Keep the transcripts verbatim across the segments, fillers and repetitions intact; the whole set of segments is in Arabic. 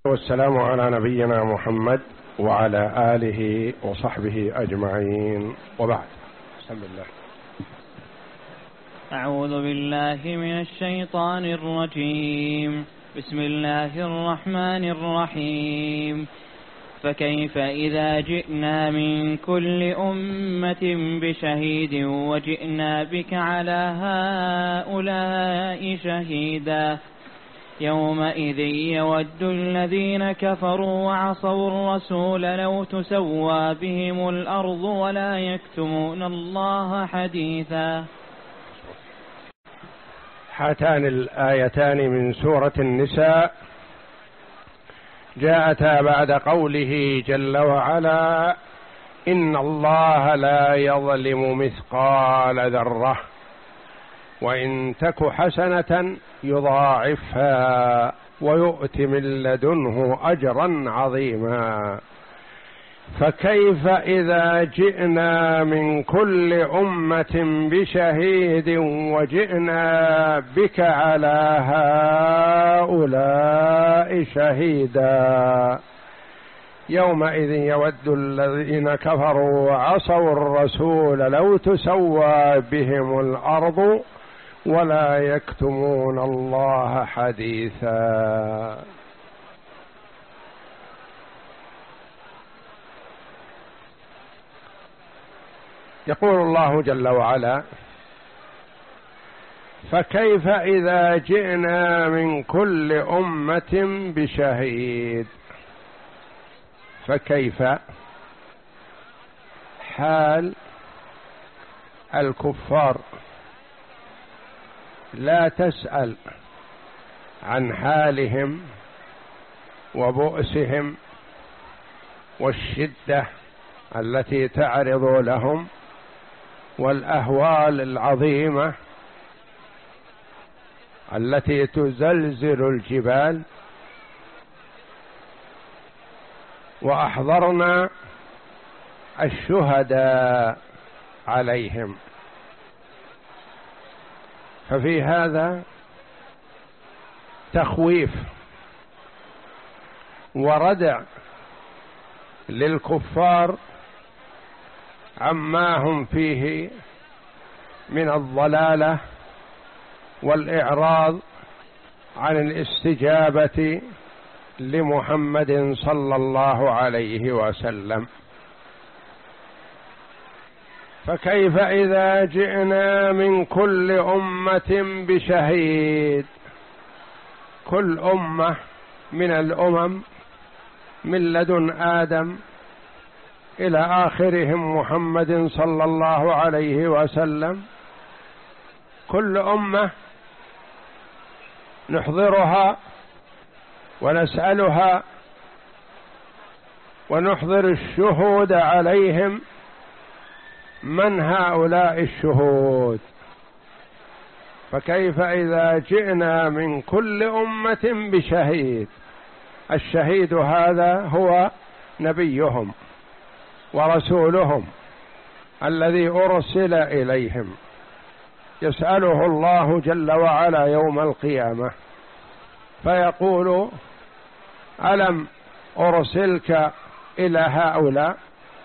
والسلام على نبينا محمد وعلى آله وصحبه أجمعين، وبعد. بسم الله. أعوذ بالله من الشيطان الرجيم. بسم الله الرحمن الرحيم. فكيف إذا جئنا من كل أمة بشهيد وجئنا بك على هؤلاء شهيدا يومئذ يود الذين كفروا وعصوا الرسول لو تسوى بهم الأرض ولا يكتمون الله حديثا. هاتان الآيتان من سورة النساء جاءتا بعد قوله جل وعلا: إن الله لا يظلم مثقال ذرة وإن تك حسنة يضاعفها ويؤت من لدنه أجرا عظيما. فكيف إذا جئنا من كل أمة بشهيد وجئنا بك على هؤلاء شهيدا يومئذ يود الذين كفروا وعصوا الرسول لو تسوى بهم الأرض ولا يكتمون الله حديثا. يقول الله جل وعلا: فكيف إذا جئنا من كل أمة بشهيد. فكيف حال الكفار، لا تسأل عن حالهم وبؤسهم والشدة التي تعرض لهم والأهوال العظيمة التي تزلزل الجبال. وأحضرنا الشهداء عليهم، ففي هذا تخويف وردع للكفار عما هم فيه من الضلالة والإعراض عن الاستجابة لمحمد صلى الله عليه وسلم. فكيف إذا جئنا من كل أمة بشهيد. كل أمة من الأمم من لدن آدم إلى آخرهم محمد صلى الله عليه وسلم، كل أمة نحضرها ونسألها ونحضر الشهود عليهم. من هؤلاء الشهود؟ فكيف إذا جئنا من كل أمة بشهيد. الشهيد هذا هو نبيهم ورسولهم الذي أرسل إليهم، يسأله الله جل وعلا يوم القيامة فيقول: ألم أرسلك إلى هؤلاء؟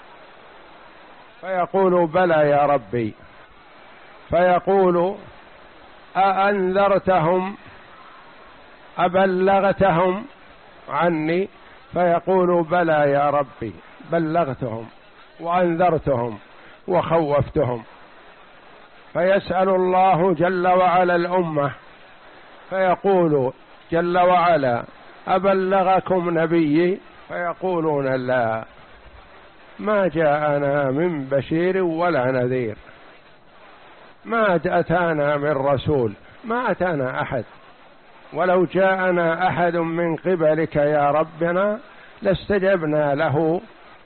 فيقول: بلى يا ربي. فيقول: أأنذرتهم أبلغتهم عني؟ فيقول: بلى يا ربي، بلغتهم وأنذرتهم وخوفتهم. فيسأل الله جل وعلا الأمة فيقول جل وعلا: أبلغكم نبيي؟ فيقولون: لا، ما جاءنا من بشير ولا نذير، ما أتانا من رسول، ما أتانا أحد، ولو جاءنا أحد من قبلك يا ربنا لاستجبنا له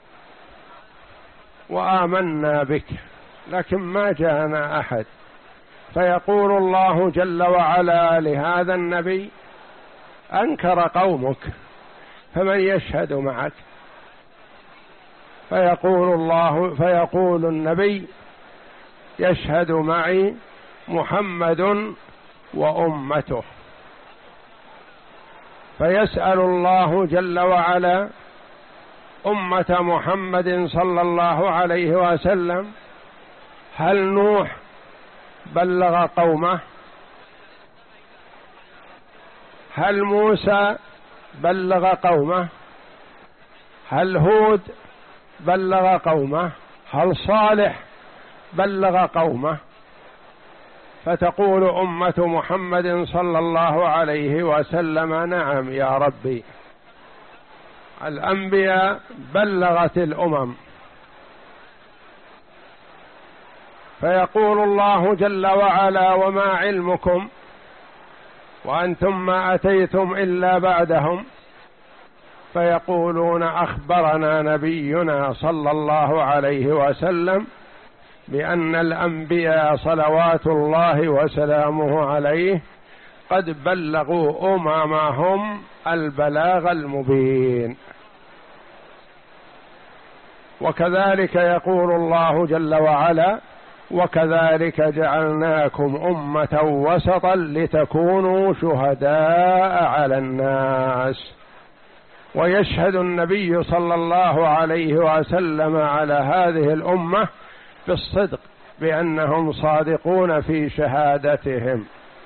وآمنا بك، لكن ما جاءنا أحد. فيقول الله جل وعلا لهذا النبي: أنكر قومك فمن يشهد معك؟ فيقول الله فيقول النبي: يشهد معي محمد وأمته. فيسأل الله جل وعلا أمة محمد صلى الله عليه وسلم: هل نوح بلغ قومه؟ هل موسى بلغ قومه؟ هل هود بلغ قومه؟ هل صالح بلغ قومه؟ فتقول أمة محمد صلى الله عليه وسلم: نعم يا ربي، الأنبياء بلغت الأمم. فيقول الله جل وعلا: وما علمكم وأنتم ما أتيتم إلا بعدهم؟ فيقولون: أخبرنا نبينا صلى الله عليه وسلم بأن الأنبياء صلوات الله وسلامه عليه قد بلغوا أممهم البلاغ المبين. وكذلك يقول الله جل وعلا: وكذلك جعلناكم أمة وسطا لتكونوا شهداء على الناس. ويشهد النبي صلى الله عليه وسلم على هذه الأمة بالصدق بأنهم صادقون في شهادتهم.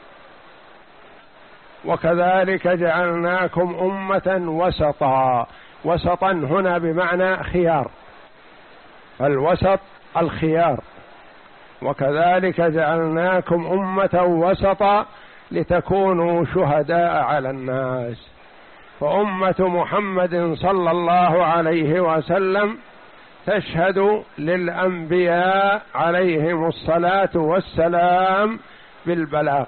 وكذلك جعلناكم أمة وسطا، وسطا هنا بمعنى خيار، الوسط الخيار. وكذلك جعلناكم أمة وسطا لتكونوا شهداء على الناس. فأمة محمد صلى الله عليه وسلم تشهد للأنبياء عليهم الصلاة والسلام بالبلاغ.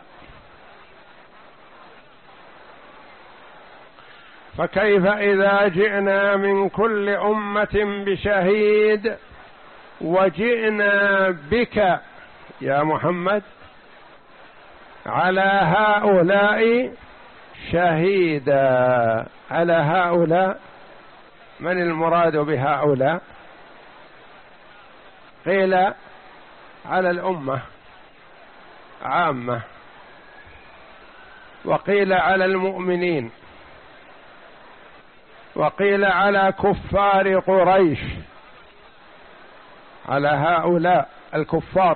فكيف إذا جئنا من كل أمة بشهيد وجئنا بك يا محمد على هؤلاء شهيدا؟ على هؤلاء، من المراد بهؤلاء؟ قيل على الأمة عامة، وقيل على المؤمنين، وقيل على كفار قريش، على هؤلاء الكفار،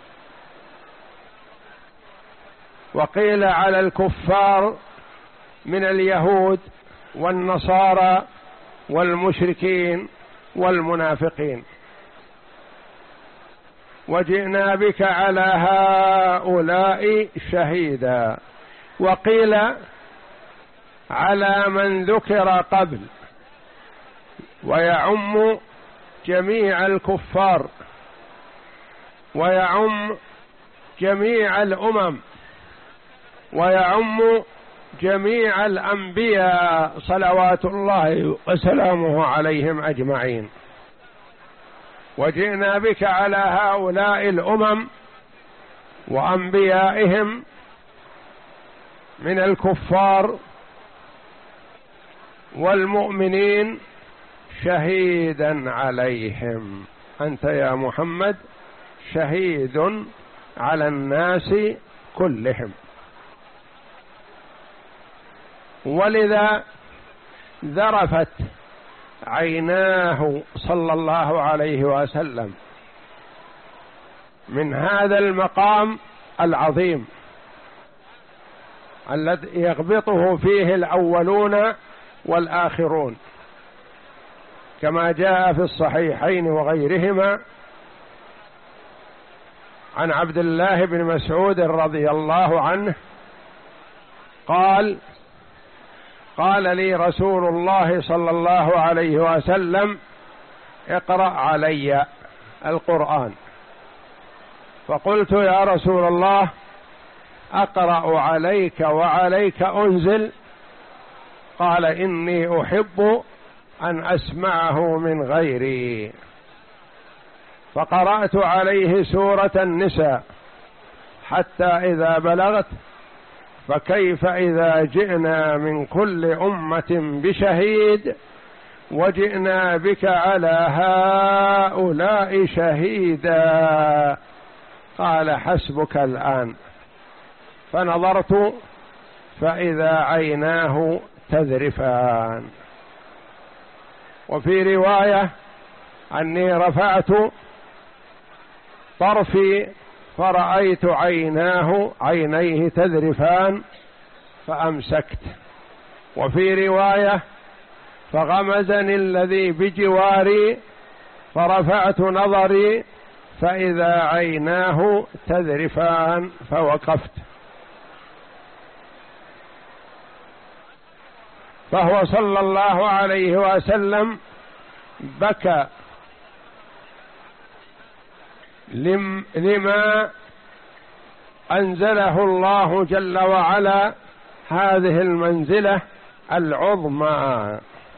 وقيل على الكفار من اليهود والنصارى والمشركين والمنافقين. وجئنا بك على هؤلاء شهيدا. وقيل على من ذكر قبل، ويعم جميع الكفار ويعم جميع الأمم ويعم جميع الأنبياء صلوات الله وسلامه عليهم أجمعين. وجئنا بك على هؤلاء الأمم وأنبيائهم من الكفار والمؤمنين شهيدا عليهم. أنت يا محمد شهيد على الناس كلهم. ولذا ذرفت عيناه صلى الله عليه وسلم من هذا المقام العظيم الذي يغبطه فيه الأولون والآخرون، كما جاء في الصحيحين وغيرهما عن عبد الله بن مسعود رضي الله عنه قال: قال لي رسول الله صلى الله عليه وسلم: اقرأ علي القرآن. فقلت: يا رسول الله، أقرأ عليك وعليك أنزل؟ قال: إني أحب أن أسمعه من غيري. فقرأت عليه سورة النساء حتى إذا بلغت: فكيف إذا جئنا من كل أمة بشهيد وجئنا بك على هؤلاء شهيدا. قال: حسبك الآن. فنظرت فإذا عيناه تذرفان. وفي رواية أني رفعت طرفي فرأيت عيناه عينيه تذرفان فأمسكت. وفي رواية فغمزني الذي بجواري فرفعت نظري فإذا عيناه تذرفان فوقفت. فهو صلى الله عليه وسلم بكى لما أنزله الله جل وعلا هذه المنزلة العظمى،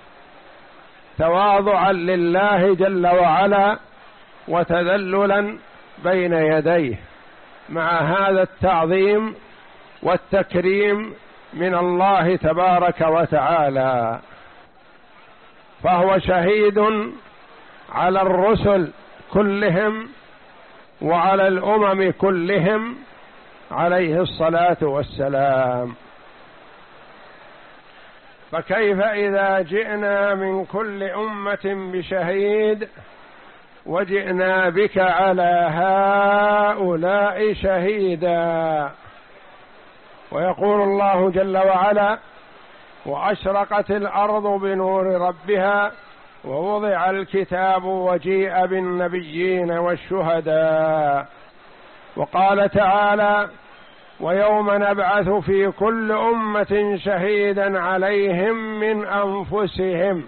تواضعا لله جل وعلا وتذللا بين يديه، مع هذا التعظيم والتكريم من الله تبارك وتعالى. فهو شهيد على الرسل كلهم وعلى الأمم كلهم عليه الصلاة والسلام. فكيف إذا جئنا من كل أمة بشهيد وجئنا بك على هؤلاء شهيدا. ويقول الله جل وعلا: وأشرقت الأرض بنور ربها ووضع الكتاب وجيء بالنبيين والشهداء. وقال تعالى: ويوم نبعث في كل أمة شهيدا عليهم من أنفسهم.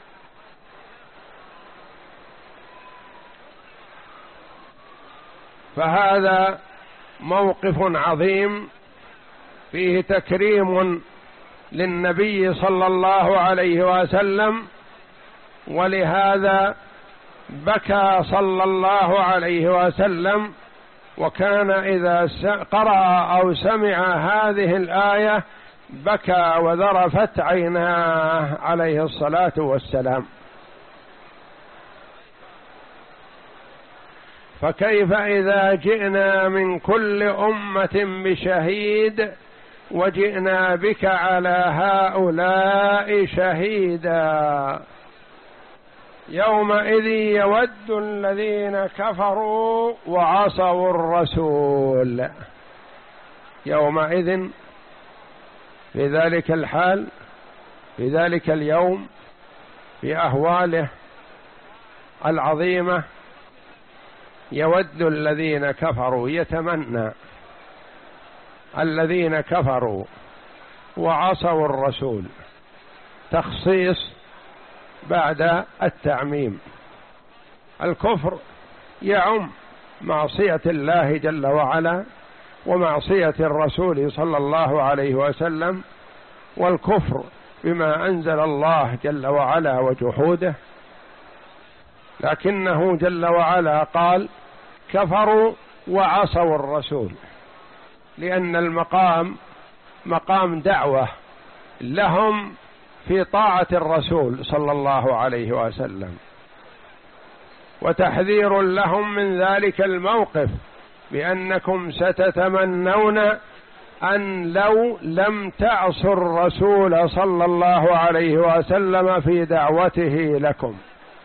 فهذا موقف عظيم فيه تكريم للنبي صلى الله عليه وسلم، ولهذا بكى صلى الله عليه وسلم، وكان إذا قرأ أو سمع هذه الآية بكى وذرفت عيناه عليه الصلاة والسلام. فكيف إذا جئنا من كل أمة بشهيد وجئنا بك على هؤلاء شهيدا. يومئذ يود الذين كفروا وعصوا الرسول. يومئذ في ذلك الحال، في ذلك اليوم، في أهواله العظيمة، يود الذين كفروا، يتمنى الذين كفروا وعصوا الرسول، تخصيص بعد التعميم. الكفر يعم معصية الله جل وعلا ومعصية الرسول صلى الله عليه وسلم، والكفر بما أنزل الله جل وعلا وجحوده. لكنه جل وعلا قال: كفروا وعصوا الرسول، لأن المقام مقام دعوة لهم في طاعة الرسول صلى الله عليه وسلم، وتحذير لهم من ذلك الموقف، بأنكم ستتمنون أن لو لم تعصوا الرسول صلى الله عليه وسلم في دعوته لكم.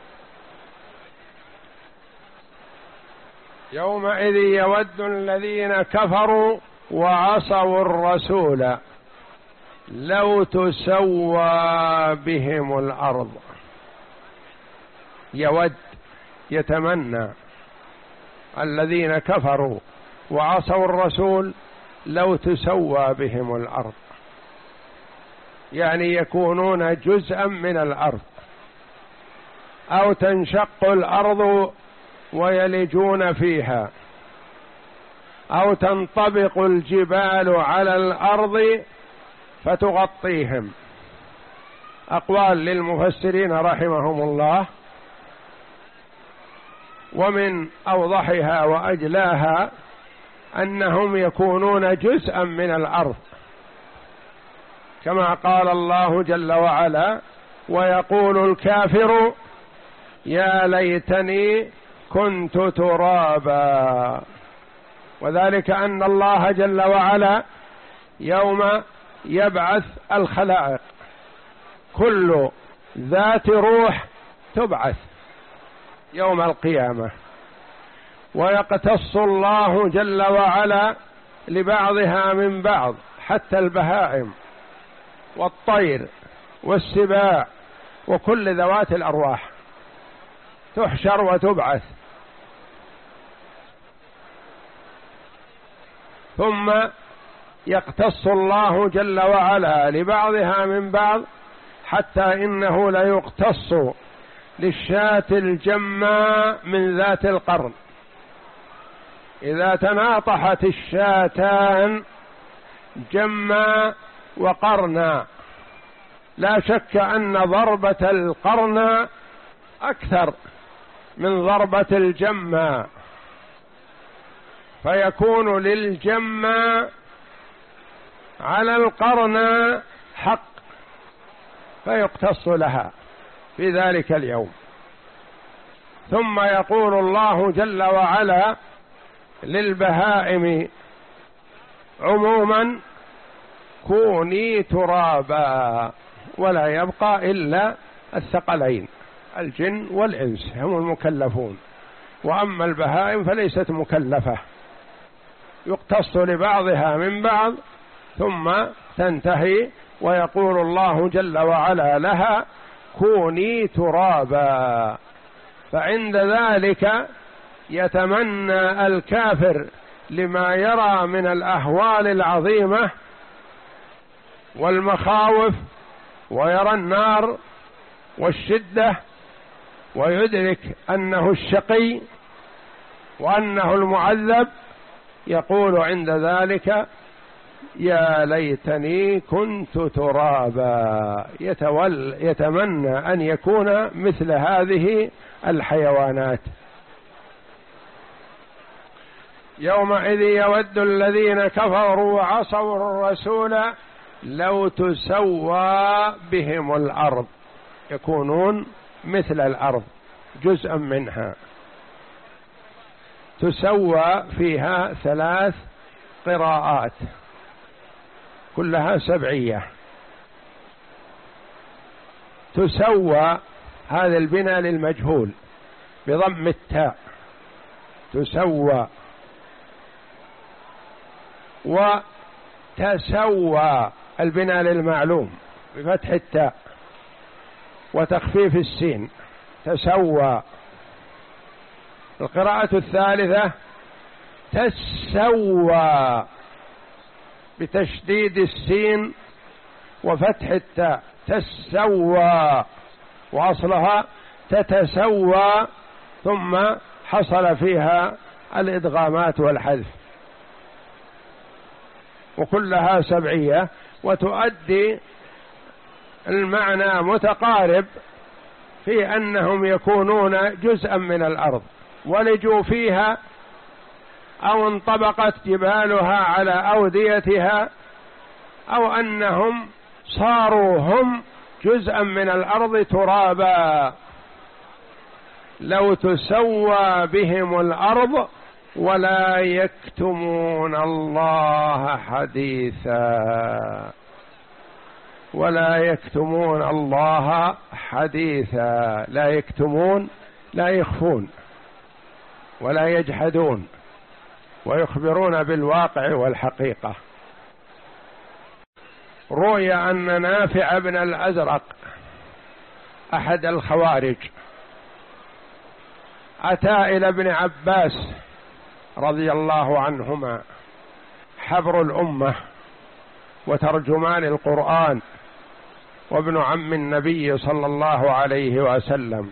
يومئذ يود الذين كفروا وعصوا الرسول لو تسوى بهم الأرض. يود، يتمنى الذين كفروا وعصوا الرسول لو تسوى بهم الأرض، يعني يكونون جزءا من الأرض، أو تنشق الأرض ويلجون فيها، أو تنطبق الجبال على الأرض فتغطيهم. أقوال للمفسرين رحمهم الله، ومن أوضحها وأجلاها أنهم يكونون جزءا من الأرض، كما قال الله جل وعلا: ويقول الكافر يا ليتني كنت ترابا. وذلك أن الله جل وعلا يوم يبعث الخلائق كل ذات روح تبعث يوم القيامة، ويقتص الله جل وعلا لبعضها من بعض، حتى البهائم والطير والسباع وكل ذوات الأرواح تحشر وتبعث. ثم يقتص الله جل وعلا لبعضها من بعض، حتى إنه ليقتص للشاة الجماء من ذات القرن. إذا تناطحت الشاتان جما وقرنا، لا شك أن ضربة القرن أكثر من ضربة الجما، فيكون للجما على القرن حق فيقتص لها في ذلك اليوم. ثم يقول الله جل وعلا للبهائم عموما كوني ترابا، ولا يبقى إلا الثقلين الجن والإنس هم المكلفون، وأما البهائم فليست مكلفة، يقتص لبعضها من بعض ثم تنتهي، ويقول الله جل وعلا لها كوني ترابا. فعند ذلك يتمنى الكافر لما يرى من الأهوال العظيمة والمخاوف، ويرى النار والشدة، ويدرك أنه الشقي وأنه المعذب، يقول عند ذلك يا ليتني كنت ترابا، يتول يتمنى أن يكون مثل هذه الحيوانات. يومئذ يود الذين كفروا وعصوا الرسول لو تسوى بهم الأرض، يكونون مثل الأرض جزءا منها. تسوى فيها ثلاث قراءات كلها سبعية. تسوى هذا البناء للمجهول بضم التاء تسوى، وتسوى البناء للمعلوم بفتح التاء وتخفيف السين تسوى. القراءة الثالثة تسوى بتشديد السين وفتح التاء تسوى، وأصلها تتسوى، ثم حصل فيها الإدغامات والحذف، وكلها سبعية، وتؤدي المعنى متقارب في أنهم يكونون جزءا من الأرض ولجوا فيها، أو انطبقت جبالها على أوديتها، أو أنهم صاروا هم جزءا من الأرض ترابا. لو تسوى بهم الأرض ولا يكتمون الله حديثا، ولا يكتمون الله حديثا، لا يكتمون لا يخفون ولا يجحدون، ويخبرون بالواقع والحقيقة. روي أن نافع بن الأزرق أحد الخوارج أتى إلى ابن عباس رضي الله عنهما حبر الأمة وترجمان القرآن وابن عم النبي صلى الله عليه وسلم،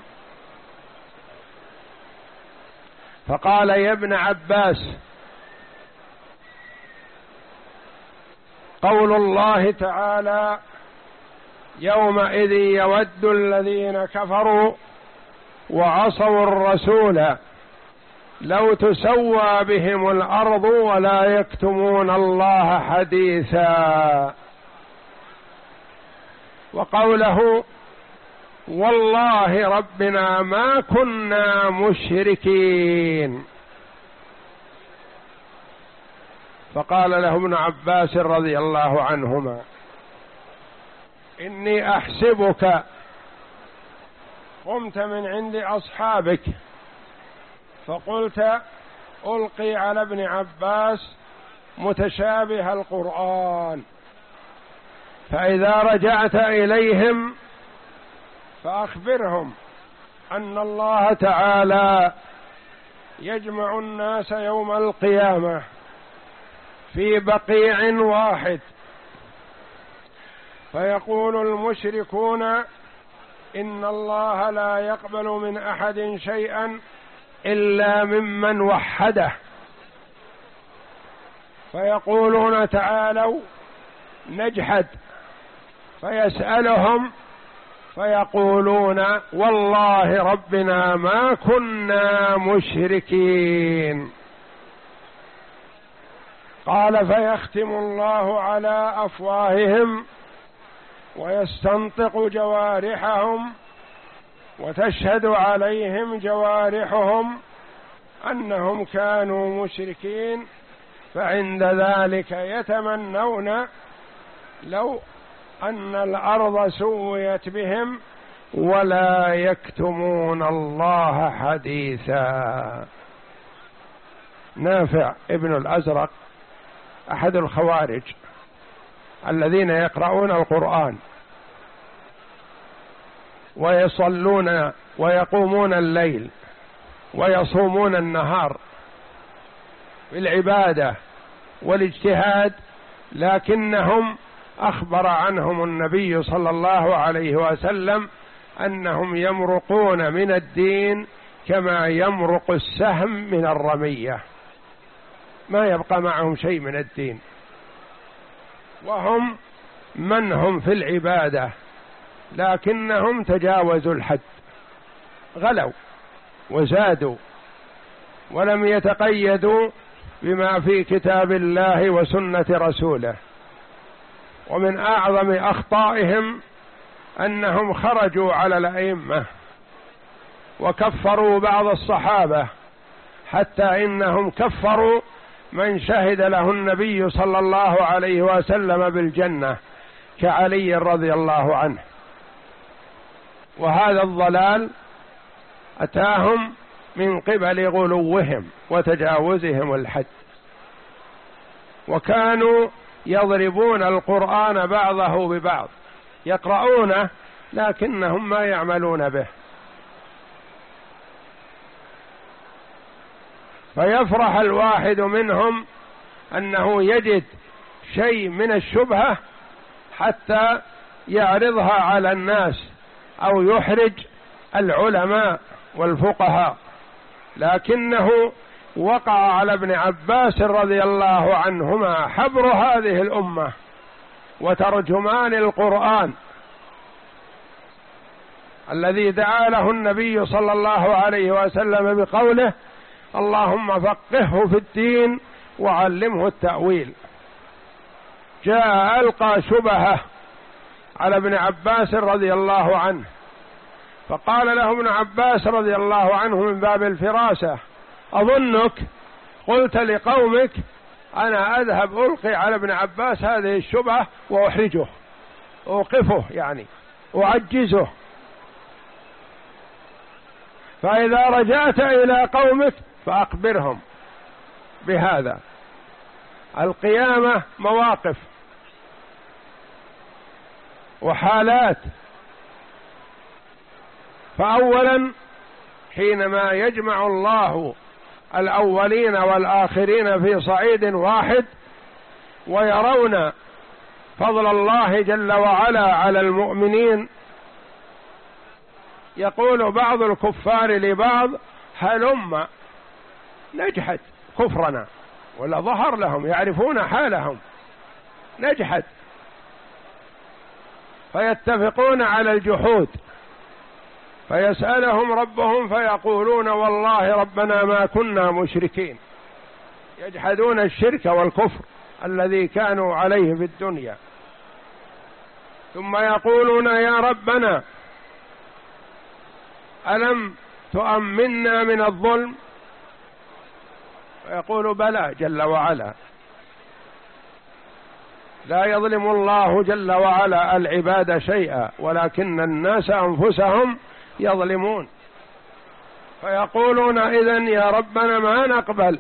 فقال يا ابن عباس قول الله تعالى يومئذ يود الذين كفروا وعصوا الرسول لو تسوى بهم الأرض ولا يكتمون الله حديثا. وقوله والله ربنا ما كنا مشركين، فقال له ابن عباس رضي الله عنهما إني أحسبك قمت من عند أصحابك فقلت ألقي على ابن عباس متشابه القرآن، فإذا رجعت إليهم فأخبرهم أن الله تعالى يجمع الناس يوم القيامة في بقيع واحد، فيقول المشركون إن الله لا يقبل من أحد شيئا إلا ممن وحده، فيقولون تعالوا نجحد، فيسألهم فيقولون والله ربنا ما كنا مشركين. قال فيختم الله على أفواههم ويستنطق جوارحهم وتشهد عليهم جوارحهم أنهم كانوا مشركين، فعند ذلك يتمنون لو أن الأرض سويت بهم ولا يكتمون الله حديثا. نافع ابن الأزرق أحد الخوارج الذين يقرؤون القرآن ويصلون ويقومون الليل ويصومون النهار بالعبادة والاجتهاد، لكنهم أخبر عنهم النبي صلى الله عليه وسلم أنهم يمرقون من الدين كما يمرق السهم من الرمية، ما يبقى معهم شيء من الدين، وهم من هم في العبادة لكنهم تجاوزوا الحد، غلوا وزادوا ولم يتقيدوا بما في كتاب الله وسنة رسوله. ومن أعظم أخطائهم أنهم خرجوا على الأئمة وكفروا بعض الصحابة، حتى إنهم كفروا من شهد له النبي صلى الله عليه وسلم بالجنة كعلي رضي الله عنه. وهذا الضلال أتاهم من قبل غلوهم وتجاوزهم الحد، وكانوا يضربون القرآن بعضه ببعض، يقرؤونه لكنهم ما يعملون به، فيفرح الواحد منهم أنه يجد شيء من الشبهة حتى يعرضها على الناس أو يحرج العلماء والفقهاء، لكنه وقع على ابن عباس رضي الله عنهما حبر هذه الأمة وترجمان القرآن الذي دعا له النبي صلى الله عليه وسلم بقوله اللهم فقهه في الدين وعلمه التأويل. جاء ألقى شبهة على ابن عباس رضي الله عنه، فقال له ابن عباس رضي الله عنه من باب الفراسة أظنك قلت لقومك أنا أذهب ألقي على ابن عباس هذه الشبهة وأحرجه أوقفه، يعني أعجزه، فإذا رجعت إلى قومك فأخبرهم بهذا. القيامة مواقف وحالات، فأولا حينما يجمع الله الأولين والآخرين في صعيد واحد ويرون فضل الله جل وعلا على المؤمنين، يقول بعض الكفار لبعض هلم نجحد كفرنا، ولا ظهر لهم يعرفون حالهم، نجحد، فيتفقون على الجحود، فيسألهم ربهم فيقولون والله ربنا ما كنا مشركين، يجحدون الشرك والكفر الذي كانوا عليه في الدنيا. ثم يقولون يا ربنا ألم تؤمنا من الظلم؟ فيقول بلى جل وعلا. لا يظلم الله جل وعلا العباد شيئا، ولكن الناس أنفسهم يظلمون، فيقولون إذن يا ربنا ما نقبل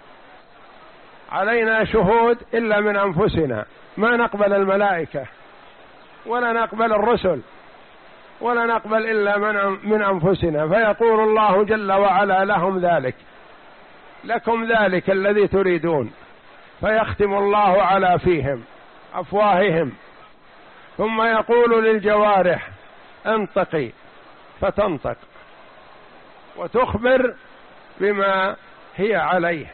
علينا شهود إلا من أنفسنا، ما نقبل الملائكة ولا نقبل الرسل ولا نقبل إلا من من أنفسنا. فيقول الله جل وعلا لهم ذلك، لكم ذلك الذي تريدون، فيختم الله على فيهم أفواههم، ثم يقول للجوارح انطقي فتنطق وتخبر بما هي عليه،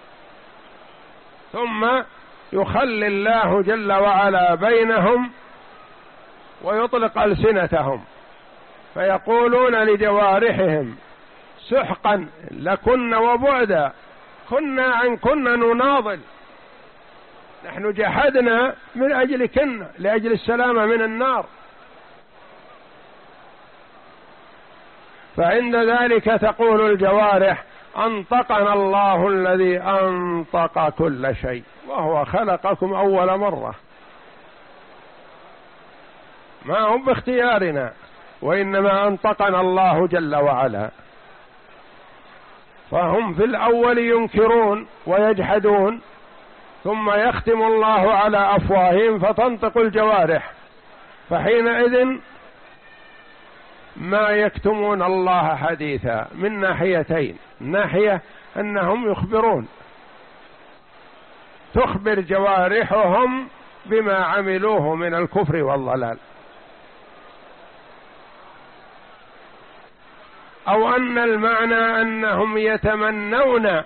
ثم يخلي الله جل وعلا بينهم ويطلق ألسنتهم، فيقولون لجوارحهم سحقا لكن وبعدا، كنا عنكن نناضل، نحن جحدنا من أجلكن لأجل السلامة من النار. فعند ذلك تقول الجوارح أنطقنا الله الذي أنطق كل شيء وهو خلقكم أول مرة، ما هم باختيارنا وإنما أنطقنا الله جل وعلا. فهم في الأول ينكرون ويجحدون، ثم يختم الله على أفواههم فتنطق الجوارح، فحينئذ ما يكتمون الله حديثا من ناحيتين، ناحية أنهم يخبرون، تخبر جوارحهم بما عملوه من الكفر والضلال، أو أن المعنى أنهم يتمنون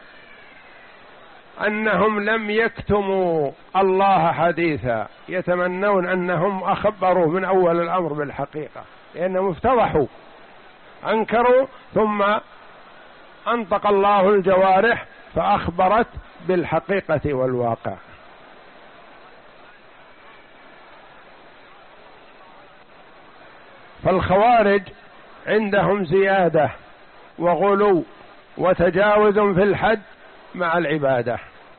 أنهم لم يكتموا الله حديثا، يتمنون أنهم أخبروا من أول الأمر بالحقيقة، لأنهم افتضحوا أنكروا، ثم أنطق الله الجوارح فأخبرت بالحقيقة والواقع. فالخوارج عندهم زيادة وغلو وتجاوز في الحد مع العبادة،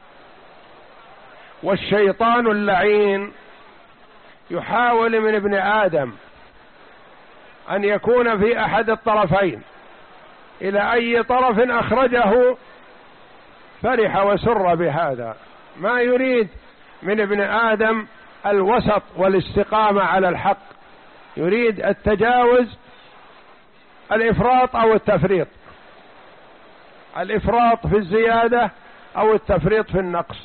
والشيطان اللعين يحاول من ابن آدم أن يكون في أحد الطرفين، إلى أي طرف أخرجه فرح وسر بهذا، ما يريد من ابن آدم الوسط والاستقامة على الحق، يريد التجاوز، الإفراط أو التفريط، الإفراط في الزيادة أو التفريط في النقص.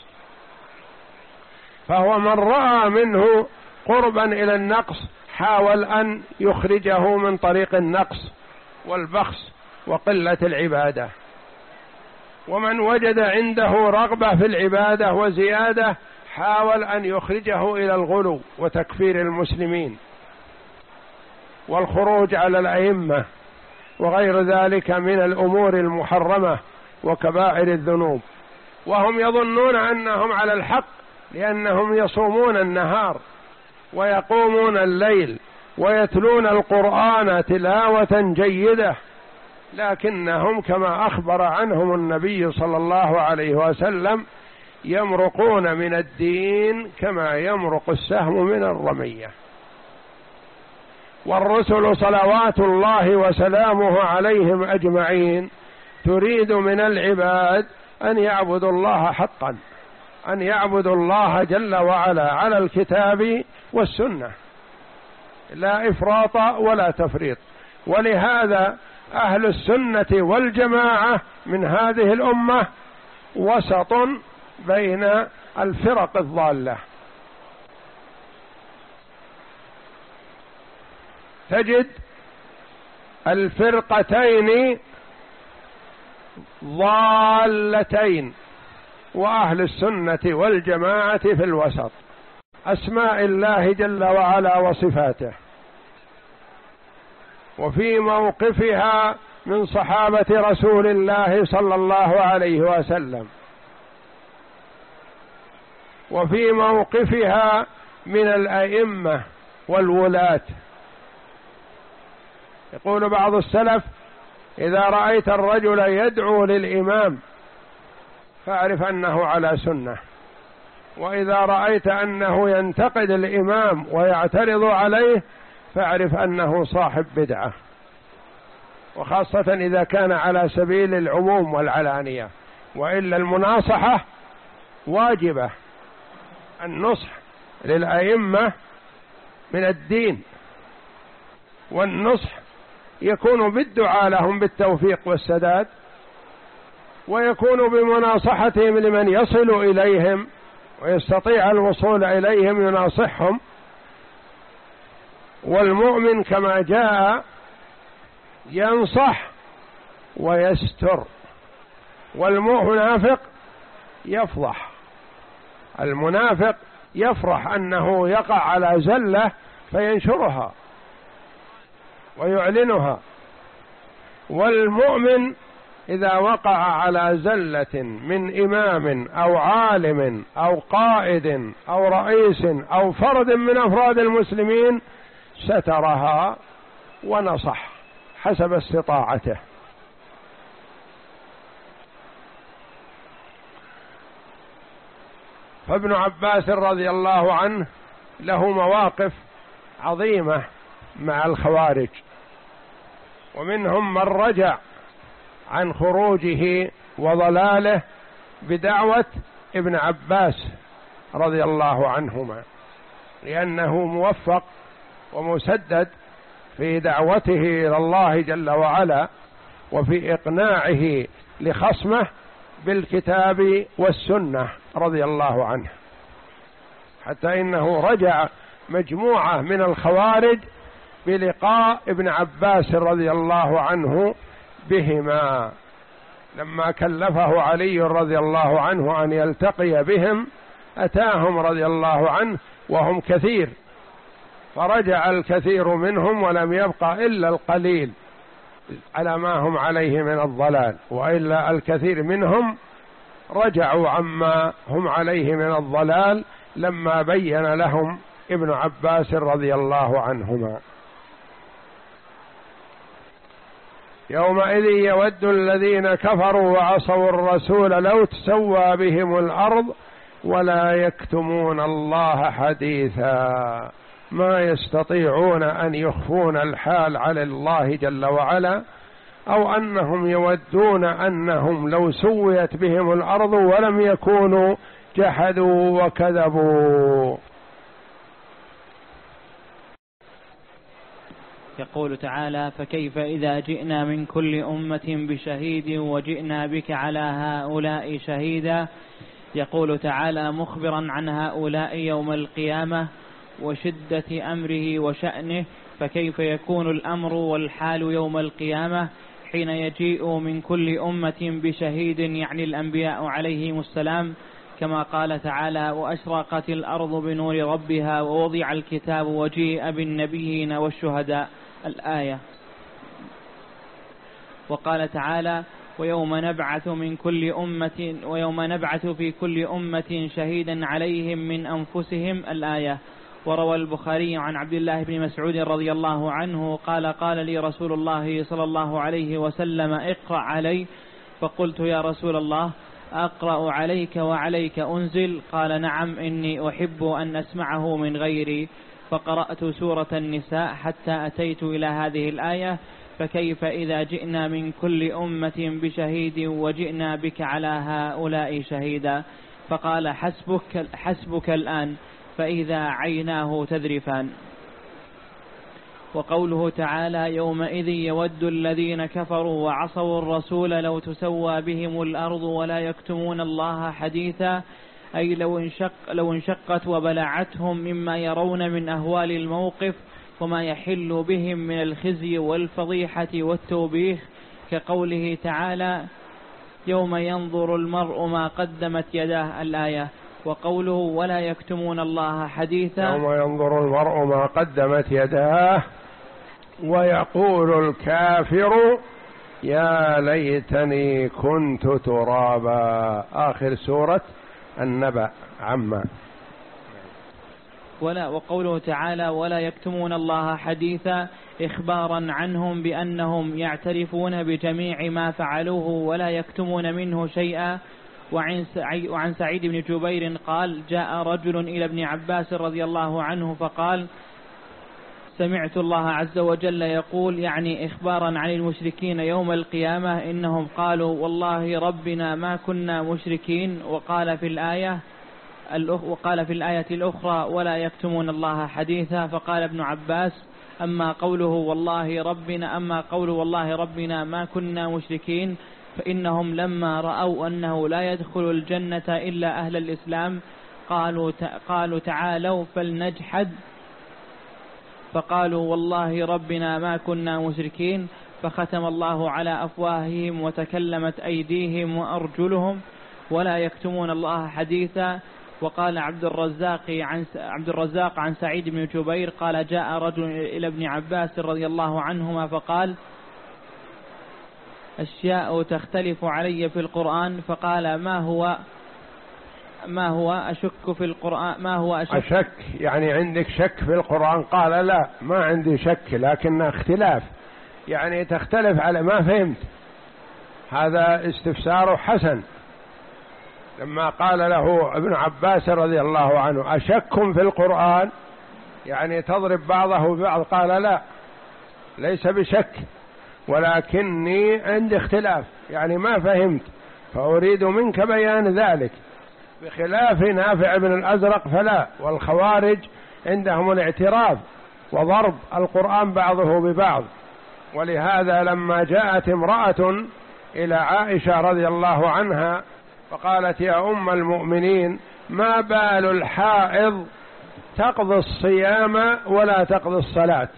فهو من رأى منه قربا إلى النقص حاول أن يخرجه من طريق النقص والبخس وقلة العبادة، ومن وجد عنده رغبة في العبادة وزيادة حاول أن يخرجه إلى الغلو وتكفير المسلمين والخروج على الأئمة وغير ذلك من الأمور المحرمة وكبائر الذنوب، وهم يظنون أنهم على الحق لأنهم يصومون النهار ويقومون الليل ويتلون القرآن تلاوة جيدة، لكنهم كما أخبر عنهم النبي صلى الله عليه وسلم يمرقون من الدين كما يمرق السهم من الرمية. والرسل صلوات الله وسلامه عليهم أجمعين تريد من العباد أن يعبدوا الله حقا، أن يعبدوا الله جل وعلا على الكتاب والسنة، لا إفراط ولا تفريط. ولهذا أهل السنة والجماعة من هذه الأمة وسط بين الفرق الضالة، تجد الفرقتين ضالتين، وأهل السنة والجماعة في الوسط، أسماء الله جل وعلا وصفاته، وفي موقفها من صحابة رسول الله صلى الله عليه وسلم، وفي موقفها من الأئمة والولاة. يقول بعض السلف: إذا رأيت الرجل يدعو للإمام فاعرف أنه على سنة، وإذا رأيت أنه ينتقد الإمام ويعترض عليه فاعرف أنه صاحب بدعة، وخاصة إذا كان على سبيل العموم والعلانية، وإلا المناصحة واجبة. النصح للأئمة من الدين، والنصح يكون بالدعاء لهم بالتوفيق والسداد، ويكون بمناصحتهم لمن يصل إليهم ويستطيع الوصول إليهم يناصحهم. والمؤمن كما جاء ينصح ويستر، والمنافق يفضح. المنافق يفرح أنه يقع على زلة فينشرها ويعلنها، والمؤمن إذا وقع على زلة من إمام أو عالم أو قائد أو رئيس أو فرد من أفراد المسلمين سترها ونصح حسب استطاعته. فابن عباس رضي الله عنه له مواقف عظيمة مع الخوارج، ومنهم من رجع عن خروجه وضلاله بدعوة ابن عباس رضي الله عنهما، لأنه موفق ومسدد في دعوته إلى الله جل وعلا وفي إقناعه لخصمه بالكتاب والسنة رضي الله عنه، حتى إنه رجع مجموعة من الخوارج بلقاء ابن عباس رضي الله عنه بهما، لما كلفه علي رضي الله عنه أن يلتقي بهم أتاهم رضي الله عنه وهم كثير، فرجع الكثير منهم ولم يبقى إلا القليل على ما هم عليه من الضلال، وإلا الكثير منهم رجعوا عما هم عليه من الضلال لما بين لهم ابن عباس رضي الله عنهما. يومئذ يود الذين كفروا وعصوا الرسول لو تسوى بهم الأرض ولا يكتمون الله حديثا. ما يستطيعون أن يخفون الحال على الله جل وعلا، أو أنهم يودون أنهم لو سويت بهم الأرض ولم يكونوا جحدوا وكذبوا. يقول تعالى: فكيف إذا جئنا من كل أمة بشهيد وجئنا بك على هؤلاء شهيدا. يقول تعالى مخبرا عن هؤلاء يوم القيامة وشدة أمره وشأنه: فكيف يكون الأمر والحال يوم القيامة حين يجيء من كل أمة بشهيد، يعني الأنبياء عليهم السلام، كما قال تعالى: وأشرقت الأرض بنور ربها ووضع الكتاب وجيء بالنبيين والشهداء، الآية. وقال تعالى: ويوم نبعث من كل أمة ويوم نبعث في كل أمة شهيدا عليهم من أنفسهم، الآية. وروى البخاري عن عبد الله بن مسعود رضي الله عنه قال: قال لي رسول الله صلى الله عليه وسلم: اقرأ علي. فقلت: يا رسول الله، أقرأ عليك وعليك أنزل؟ قال: نعم، إني أحب أن أسمعه من غيري. فقرأت سورة النساء حتى أتيت إلى هذه الآية: فكيف إذا جئنا من كل أمة بشهيد وجئنا بك على هؤلاء شهيدا. فقال: حسبك, حسبك الآن، فإذا عيناه تذرفان. وقوله تعالى: يومئذ يود الذين كفروا وعصوا الرسول لو تسوى بهم الأرض ولا يكتمون الله حديثا، أي لو, انشق لو انشقت وبلعتهم مما يرون من أهوال الموقف وما يحل بهم من الخزي والفضيحة والتوبيخ، كقوله تعالى: يوم ينظر المرء ما قدمت يداه، الآية. وقوله: ولا يكتمون الله حديثا، يوم ينظر المرء ما قدمت يداه ويقول الكافر يا ليتني كنت ترابا، آخر سورة النبأ عما. ولا وقوله تعالى: ولا يكتمون الله حديثا، إخبارا عنهم بأنهم يعترفون بجميع ما فعلوه ولا يكتمون منه شيئا. وعن سعيد بن جبير قال جاء رجل إلى ابن عباس رضي الله عنه فقال سمعت الله عز وجل يقول يعني إخبارا عن المشركين يوم القيامة إنهم قالوا والله ربنا ما كنا مشركين وقال في الآية وقال في الآية الأخرى ولا يكتمون الله حديثا. فقال ابن عباس أما قوله والله ربنا أما قوله والله ربنا ما كنا مشركين فإنهم لما رأوا أنه لا يدخل الجنة إلا أهل الإسلام قالوا قالوا تعالوا فلنجحد فقالوا والله ربنا ما كنا مشركين فختم الله على أفواههم وتكلمت أيديهم وأرجلهم ولا يكتمون الله حديثا. وقال عبد الرزاق عن عبد الرزاق عن سعيد بن جبير قال جاء رجل إلى ابن عباس رضي الله عنهما فقال أشياء تختلف علي في القرآن فقال ما هو ما هو أشك في القرآن ما هو أشك, أشك يعني عندك شك في القرآن؟ قال لا ما عندي شك لكن اختلاف يعني تختلف على ما فهمت. هذا استفسار حسن. لما قال له ابن عباس رضي الله عنه أشك في القرآن يعني تضرب بعضه ببعض، قال لا ليس بشك ولكني عندي اختلاف يعني ما فهمت فأريد منك بيان ذلك، بخلاف نافع بن الأزرق فلا، والخوارج عندهم الاعتراض وضرب القرآن بعضه ببعض. ولهذا لما جاءت امرأة إلى عائشة رضي الله عنها فقالت يا أم المؤمنين ما بال الحائض تقضي الصيام ولا تقضي الصلاة؟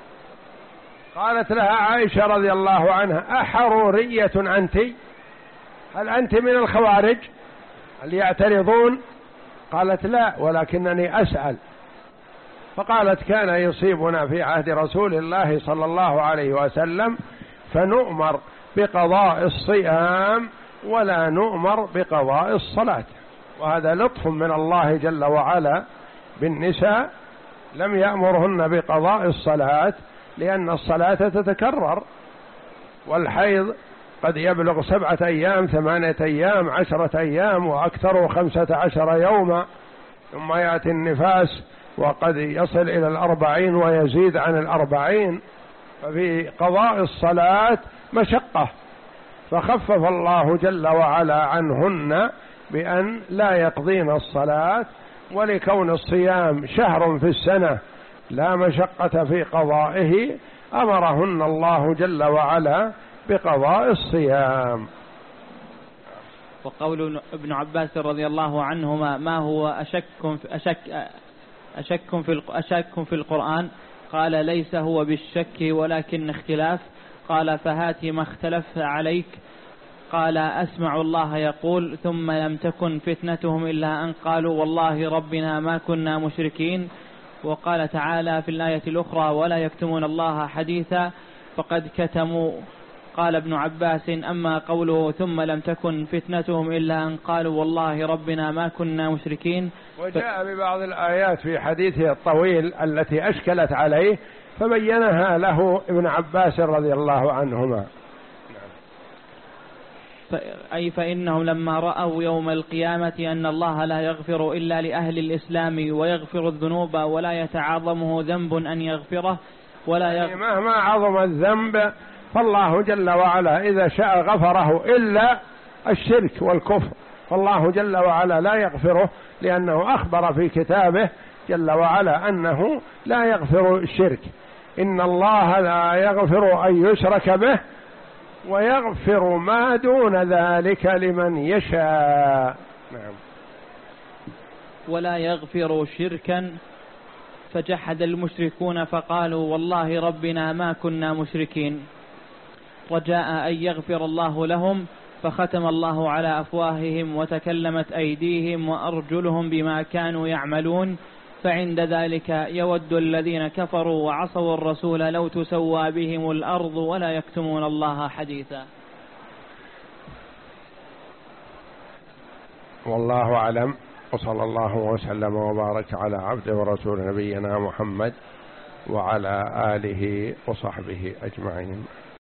قالت لها عائشة رضي الله عنها أحرورية أنت؟ هل أنت من الخوارج هل يعترضون؟ قالت لا ولكنني أسأل. فقالت كان يصيبنا في عهد رسول الله صلى الله عليه وسلم فنؤمر بقضاء الصيام ولا نؤمر بقضاء الصلاة، وهذا لطف من الله جل وعلا بالنساء، لم يأمرهن بقضاء الصلاة لأن الصلاة تتكرر، والحيض قد يبلغ سبعة أيام ثمانية أيام عشرة أيام وأكثر خمسة عشر يوما، ثم يأتي النفاس وقد يصل إلى الأربعين ويزيد عن الأربعين، ففي قضاء الصلاة مشقة، فخفف الله جل وعلا عنهن بأن لا يقضين الصلاة، ولكون الصيام شهر في السنة لا مشقة في قضائه أمرهن الله جل وعلا بقضاء الصيام. وقول ابن عباس رضي الله عنهما ما هو أشك أشك أشك في أشك في القرآن؟ قال ليس هو بالشك ولكن اختلاف. قال فهات ما اختلف عليك. قال أسمع الله يقول ثم لم تكن فتنتهم إلا أن قالوا والله ربنا ما كنا مشركين. وقال تعالى في الآية الأخرى ولا يكتمون الله حديثا فقد كتموا. قال ابن عباس أما قوله ثم لم تكن فتنتهم إلا أن قالوا والله ربنا ما كنا مشركين. وجاء ببعض الآيات في حديثه الطويل التي أشكلت عليه فبينها له ابن عباس رضي الله عنهما. أي فإنهم لما رأوا يوم القيامة أن الله لا يغفر إلا لأهل الإسلام ويغفر الذنوب ولا يتعاظمه ذنب أن يغفره ولا يغفر يعني مهما عظم الذنب فالله جل وعلا إذا شاء غفره إلا الشرك والكفر، فالله جل وعلا لا يغفره لأنه أخبر في كتابه جل وعلا أنه لا يغفر الشرك، إن الله لا يغفر أن يشرك به ويغفر ما دون ذلك لمن يشاء. نعم. ولا يغفر شركا فجحد المشركون فقالوا والله ربنا ما كنا مشركين، رجاء أن يغفر الله لهم فختم الله على أفواههم وتكلمت أيديهم وأرجلهم بما كانوا يعملون، فعند ذلك يود الذين كفروا وعصوا الرسول لو تسوى بهم الأرض ولا يكتمون الله حديثا. والله أعلم، وصلى الله وسلم وبارك على عبده ورسول نبينا محمد وعلى آله وصحبه أجمعين.